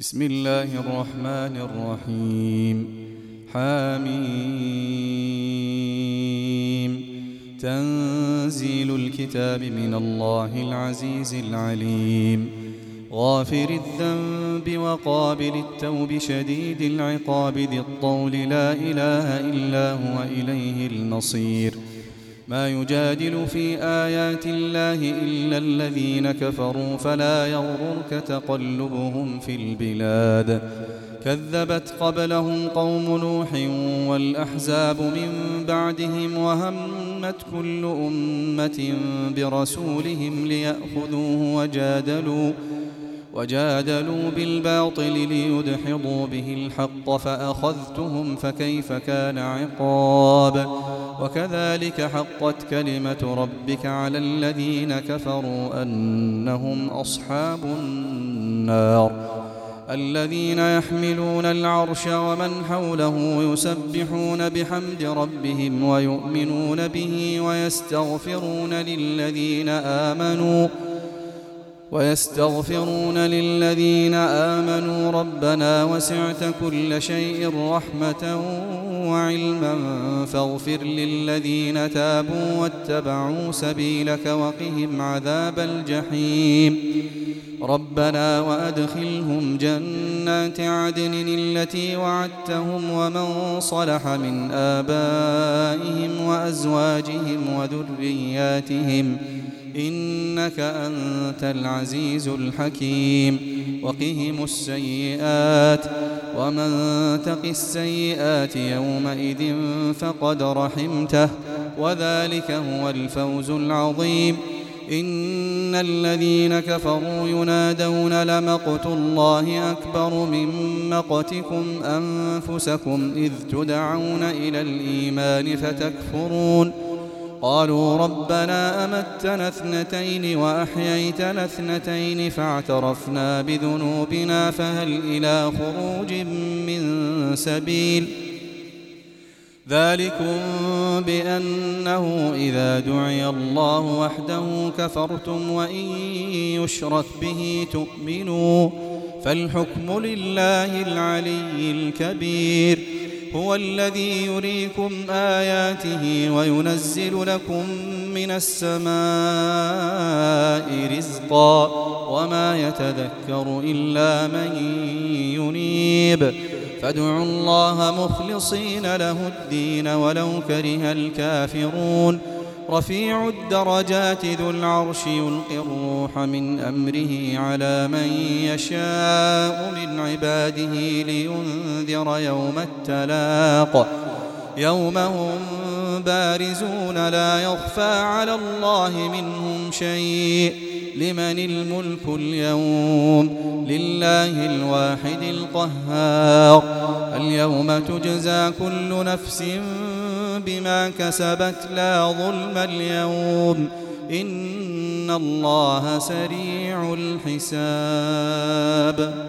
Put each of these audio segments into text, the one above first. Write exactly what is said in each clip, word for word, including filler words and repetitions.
بسم الله الرحمن الرحيم. حميم. تنزيل الكتاب من الله العزيز العليم. غافر الذنب وقابل التوب شديد العقاب ذي الطول لا إله إلا هو إليه المصير. ما يجادل في آيات الله إلا الذين كفروا فلا يغررك تقلبهم في البلاد. كذبت قبلهم قوم نوح والأحزاب من بعدهم وهمت كل أمة برسولهم ليأخذوه وجادلوا وجادلوا بالباطل ليدحضوا به الحق فأخذتهم فكيف كان عقاب. وكذلك حقت كلمة ربك على الذين كفروا أنهم أصحاب النار. الذين يحملون العرش ومن حوله يسبحون بحمد ربهم ويؤمنون به ويستغفرون للذين آمنوا ويستغفرون للذين آمنوا ربنا وسعت كل شيء رحمة وعلما فاغفر للذين تابوا واتبعوا سبيلك وقهم عذاب الجحيم. ربنا وأدخلهم جنات عدن التي وعدتهم ومن صلح من آبائهم وأزواجهم وذرياتهم إنك أنت العزيز الحكيم. وقهم السيئات ومن تق السيئات يومئذ فقد رحمته وذلك هو الفوز العظيم. إن الذين كفروا ينادون لمقت الله أكبر من مقتكم أنفسكم إذ تدعون إلى الإيمان فتكفرون. قالوا ربنا أمتنا اثنتين وأحييتنا اثنتين فاعترفنا بذنوبنا فهل إلى خروج من سبيل. ذلكم بأنه إذا دعي الله وحده كفرتم وإن يشرك به تؤمنوا فالحكم لله العلي الكبير. هو الذي يريكم آياته وينزل لكم من السماء رزقا وما يتذكر إلا من ينيب. فادعوا الله مخلصين له الدين ولو كره الكافرون. رفيع الدرجات ذو العرش يلقي الروح من أمره على من يشاء من عباده لينذر يوم التلاق. يوم هم بارزون لا يخفى على الله منهم شيء. لمن الملك اليوم؟ لله الواحد القهار. اليوم تجزى كل نفس بما كسبت لا ظلم اليوم إن الله سريع الحساب.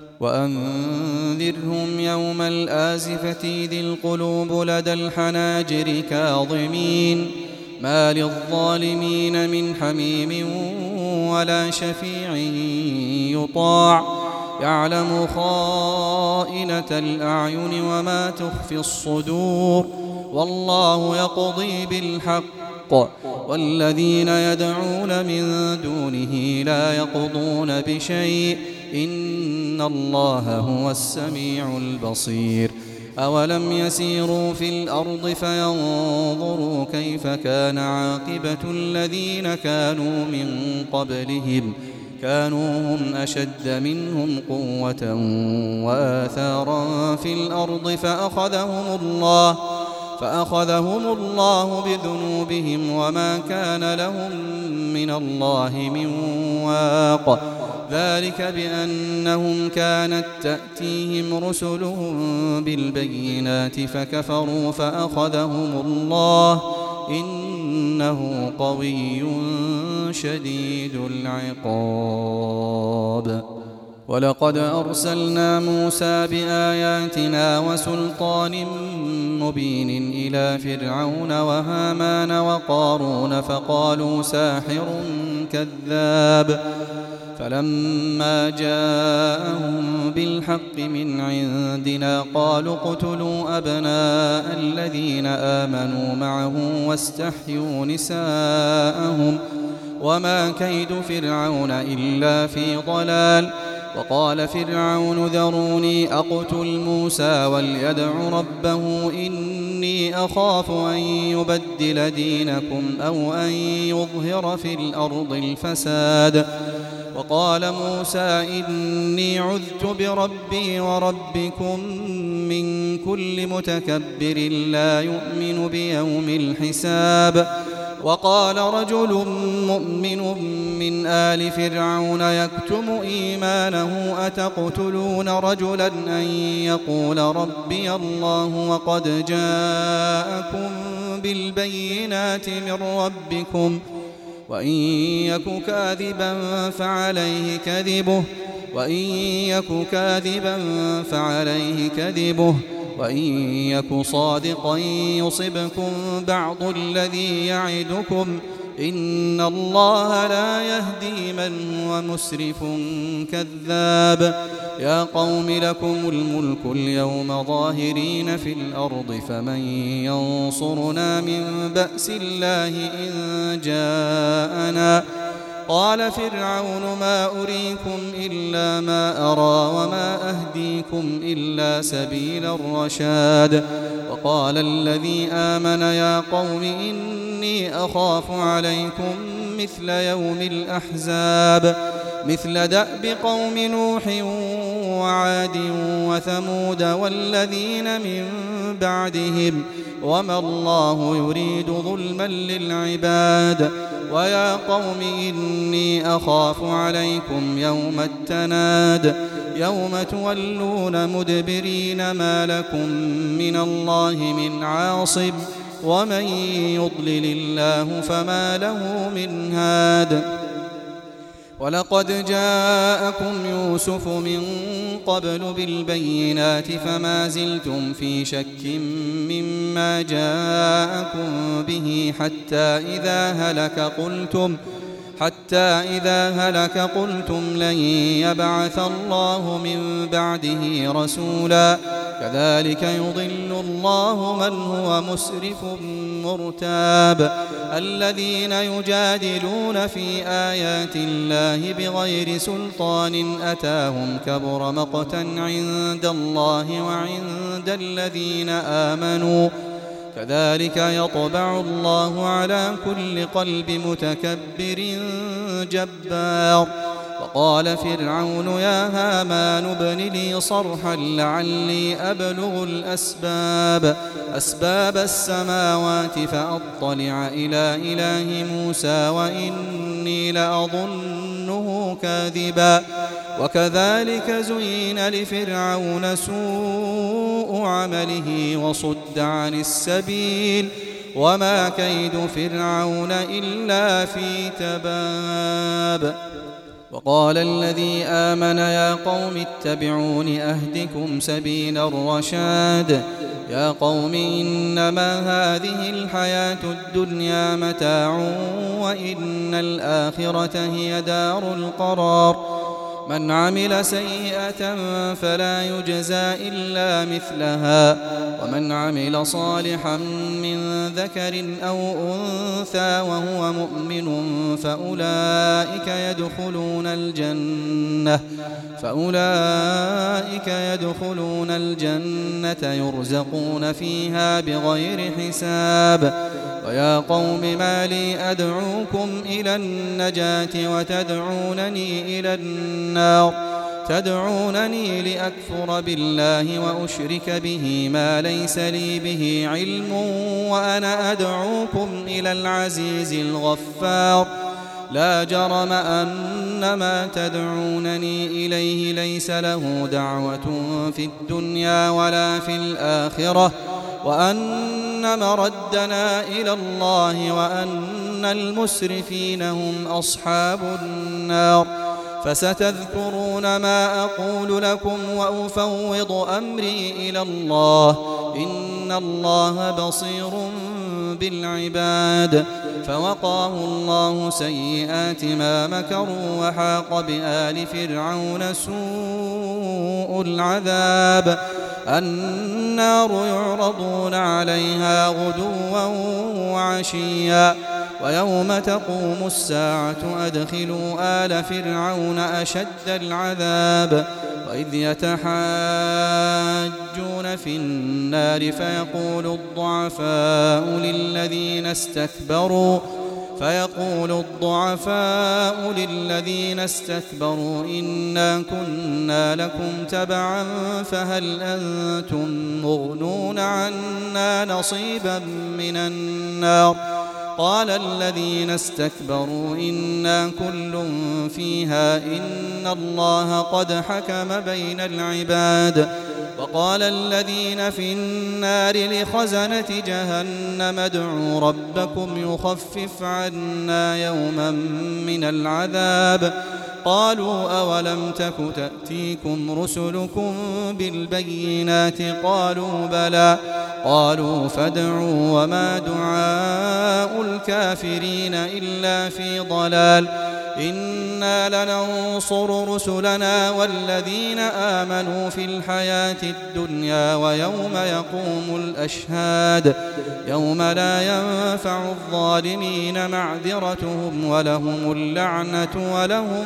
وأنذرهم يوم الآزفة ذي القلوب لدى الحناجر كاظمين ما للظالمين من حميم ولا شفيع يطاع. يعلم خائنة الأعين وما تخفي الصدور والله يقضي بالحق والذين يدعون من دونه لا يقضون بشيء إن الله هو السميع البصير. أولم يسيروا في الأرض فينظروا كيف كان عاقبة الذين كانوا من قبلهم كانوا هم أشد منهم قوة وآثارا في الأرض فأخذهم الله فأخذهم الله بذنوبهم وما كان لهم من الله من واق. ذلك بأنهم كانت تأتيهم رسلهم بالبينات فكفروا فأخذهم الله إنه قوي شديد العقاب. ولقد أرسلنا موسى بآياتنا وسلطان مبين إلى فرعون وهامان وقارون فقالوا ساحر كذاب. فلما جاءهم بالحق من عندنا قالوا اقتلوا أبناء الذين آمنوا معه واستحيوا نساءهم وما كيد فرعون إلا في ضلال. وقال فرعون ذروني أقتل موسى وليدع ربه إني أخاف أن يبدل دينكم أو أن يظهر في الأرض الفساد. وقال موسى إني عذت بربي وربكم من كل متكبر لا يؤمن بيوم الحساب. وقال رجل مؤمن من آل فرعون يكتم إيمانه أتقتلون رجلا أن يقول ربي الله وقد جاءكم بالبينات من ربكم وإن يك كاذبا فعليه كذبه وإن يك كاذبا فعليه كذبه وإن يك صادقا يصبكم بعض الذي يعدكم إن الله لا يهدي من هو مسرف كذاب. يا قوم لكم الملك اليوم ظاهرين في الأرض فمن ينصرنا من بأس الله إن جاءنا. قال فرعون ما أريكم إلا ما أرى وما أهديكم إلا سبيل الرشاد. وقال الذي آمن يا قوم إني أخاف عليكم مثل يوم الأحزاب مثل دأب قوم نوح وعاد وثمود والذين من بعدهم وما الله يريد ظلما للعباد. ويا قوم إني أخاف عليكم يوم التناد يوم تولون مدبرين ما لكم من الله من عاصم ومن يضلل الله فما له من هاد. ولقد جاءكم يوسف من قبل بالبينات فما زلتم في شك مما جاءكم به حتى إذا هلك قلتم حتى إذا هلك قلتم لن يبعث الله من بعده رسولا كذلك يضل الله من هو مسرف مرتاب. الذين يجادلون في آيات الله بغير سلطان أتاهم كبر مقتا عند الله وعند الذين آمنوا كذلك يطبع الله على كل قلب متكبر جبار. وقال فرعون يا هامان ابن لي صرحا لعلي أبلغ الأسباب أسباب السماوات فأطلع إلى إله موسى وإني لأظنه كاذبا. وكذلك زين لفرعون سوء عمله وصد عن السبيل وما كيد فرعون إلا في تباب. وقال الذي آمن يا قوم اتبعون أهدكم سبيل الرشاد. يا قوم إنما هذه الحياة الدنيا متاع وإن الآخرة هي دار القرار. من عمل سيئة فلا يجزى إلا مثلها ومن عمل صالحا من ذكر أو أنثى وهو مؤمن فأولئك يدخلون الجنة فأولئك يدخلون الجنة يرزقون فيها بغير حساب. ويا قوم ما لي أدعوكم إلى النجاة وتدعونني إلى النار تدعونني لأكفر بالله وأشرك به ما ليس لي به علم وأنا أدعوكم إلى العزيز الغفار. لا جرم أن ما تدعونني إليه ليس له دعوة في الدنيا ولا في الآخرة وأن مردنا إلى الله وأن المسرفين هم أصحاب النار. فستذكرون ما أقول لكم وأفوض أمري إلى الله إن الله بصير بالعباد. فوقاه الله سيئات ما مكروا وحاق بآل فرعون سوء العذاب النار يعرضون عليها غدوا وعشيا ويوم تقوم الساعة أدخلوا آل فرعون أشد العذاب وإذ يتحاجون في النار فيقول الضعفاء للذين استكبروا فيقول الضعفاء للذين استكبروا إنا كنا لكم تبعا فهل أنتم مغنون عنا نصيبا من النار قال الذين استكبروا إنا كل فيها إن الله قد حكم بين العباد وقال الذين في النار لخزنة جهنم ادعوا ربكم يخفف عنا يوما من العذاب قالوا أولم تك تأتيكم رسلكم بالبينات قالوا بلى قالوا فادعوا وما دعاء الكافرين إلا في ضلال إنا لننصر رسلنا والذين آمنوا في الحياة الدنيا ويوم يقوم الأشهاد يوم لا ينفع الظالمين معذرتهم ولهم اللعنة ولهم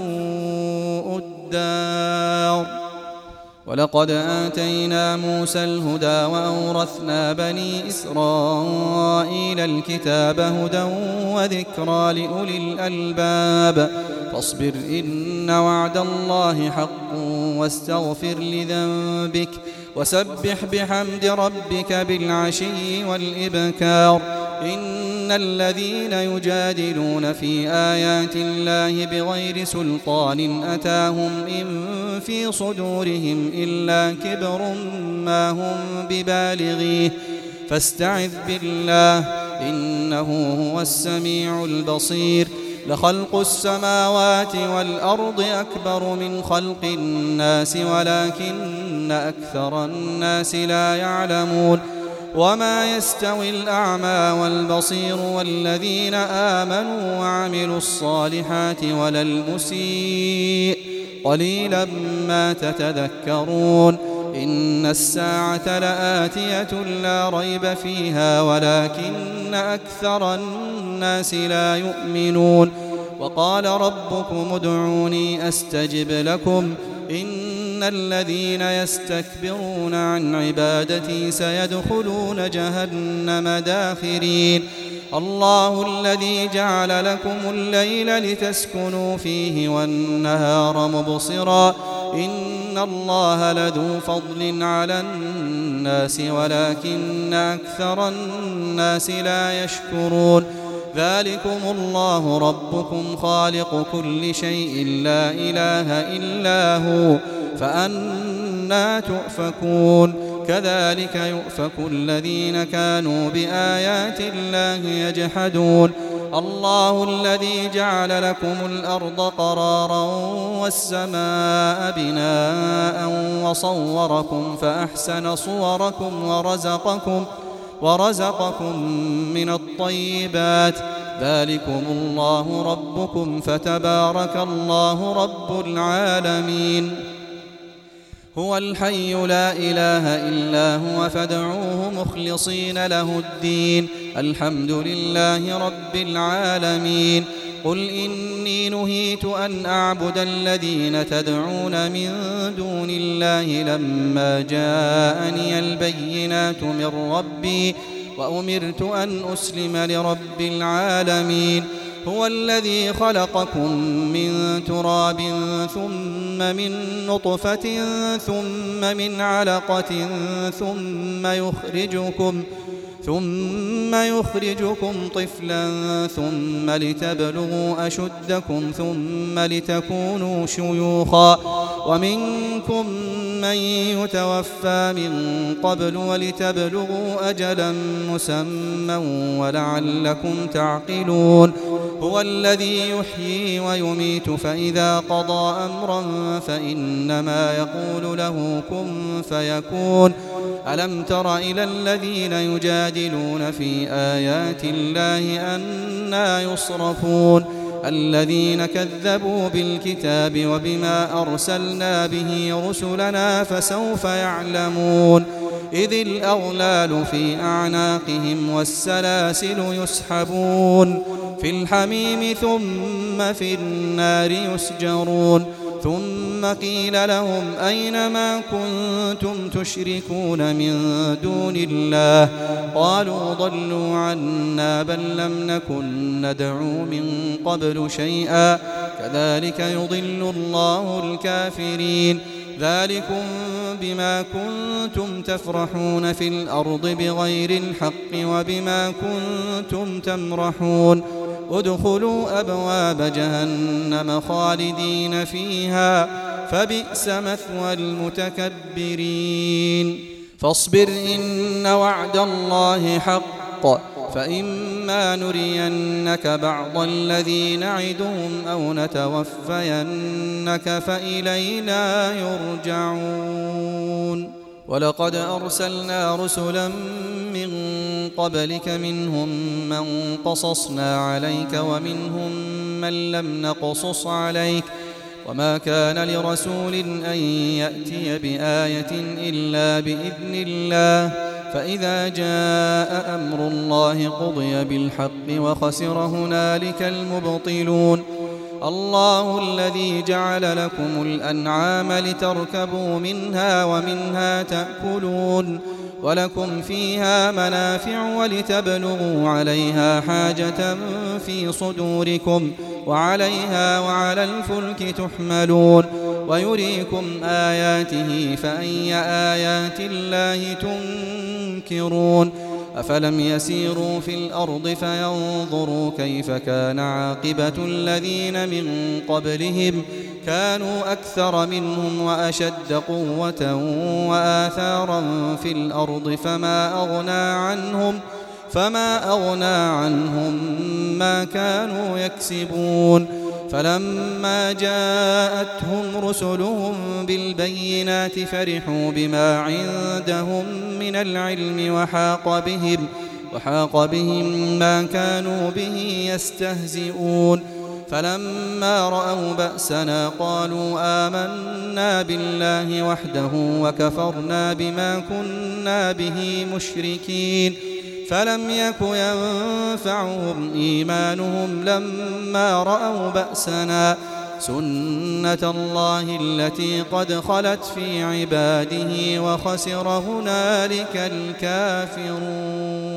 سوء الدار ولقد آتينا موسى الهدى وأورثنا بني إسرائيل الكتاب هدى وذكرى لأولي الألباب فاصبر إن وعد الله حق واستغفر لذنبك وسبح بحمد ربك بالعشي والإبكار إن الذين يجادلون في آيات الله بغير سلطان أتاهم إن في صدورهم إلا كبر ما هم ببالغيه فاستعذ بالله إنه هو السميع البصير لخلق السماوات والأرض أكبر من خلق الناس ولكن أكثر الناس لا يعلمون وما يستوي الأعمى والبصير والذين آمنوا وعملوا الصالحات ولا المسيء قليلا ما تتذكرون إن الساعة لآتية لا ريب فيها ولكن أكثر الناس لا يؤمنون وقال ربكم ادعوني أستجب لكم إن الذين يستكبرون عن عبادتي سيدخلون جهنم داخرين الله الذي جعل لكم الليل لتسكنوا فيه والنهار مبصرا إن الله لذو فضل على الناس ولكن أكثر الناس لا يشكرون ذلكم الله ربكم خالق كل شيء لا إله إلا هو فأنى تؤفكون كذلك يؤفك الذين كانوا بآيات الله يجحدون الله الذي جعل لكم الأرض قرارا والسماء بناء وصوركم فأحسن صوركم ورزقكم ورزقكم من الطيبات ذلكم الله ربكم فتبارك الله رب العالمين هو الحي لا إله إلا هو فادعوه مخلصين له الدين الحمد لله رب العالمين قل إني نهيت أن أعبد الذين تدعون من دون الله لما جاءني البينات من ربي وأمرت أن أسلم لرب العالمين هو الذي خلقكم من تراب ثم من نطفة ثم من علقة ثم يخرجكم ثم يخرجكم طفلا ثم لتبلغوا أشدكم ثم لتكونوا شيوخا ومنكم من يتوفى من قبل ولتبلغوا أجلا مسمى ولعلكم تعقلون هو الذي يحيي ويميت فإذا قضى أمرا فإنما يقول له كن فيكون ألم تر إلى الذين يجادلون في آيات الله أنى يصرفون الذين كذبوا بالكتاب وبما أرسلنا به رسلنا فسوف يعلمون إذ الأغلال في أعناقهم والسلاسل يسحبون في الحميم ثم في النار يسجرون ثم قيل لهم أين ما كنتم تشركون من دون الله قالوا ضلوا عنا بل لم نكن ندعو من قبل شيئا كذلك يضل الله الكافرين ذلكم بما كنتم تفرحون في الأرض بغير الحق وبما كنتم تمرحون ادخلوا أبواب جهنم خالدين فيها فبئس مثوى المتكبرين فاصبر إن وعد الله حق فإما نرينك بعض الذي نعدهم أو نتوفينك فإلينا يرجعون ولقد أرسلنا رسلا من قبلك منهم من قصصنا عليك ومنهم من لم نقصص عليك وما كان لرسول أن يأتي بآية إلا بإذن الله فإذا جاء أمر الله قضي بالحق وخسر هنالك المبطلون الله الذي جعل لكم الأنعام لتركبوا منها ومنها تأكلون ولكم فيها منافع ولتبلغوا عليها حاجة في صدوركم وعليها وعلى الفلك تحملون ويريكم آياته فأي آيات الله تنكرون أفلم يسيروا في الأرض فينظروا كيف كان عاقبة الذين من قبلهم كانوا أكثر منهم وأشد قوة وآثارا في الأرض فما أغنى عنهم فما أغنى عنهم ما كانوا يكسبون فلما جاءتهم رسلهم بالبينات فرحوا بما عندهم من العلم وحاق بهم وحاق بهم ما كانوا به يستهزئون فلما رأوا بأسنا قالوا آمنا بالله وحده وكفرنا بما كنا به مشركين فلم يك ينفعهم إيمانهم لما رأوا بأسنا سنة الله التي قد خلت في عباده وخسر هنالك الكافرون.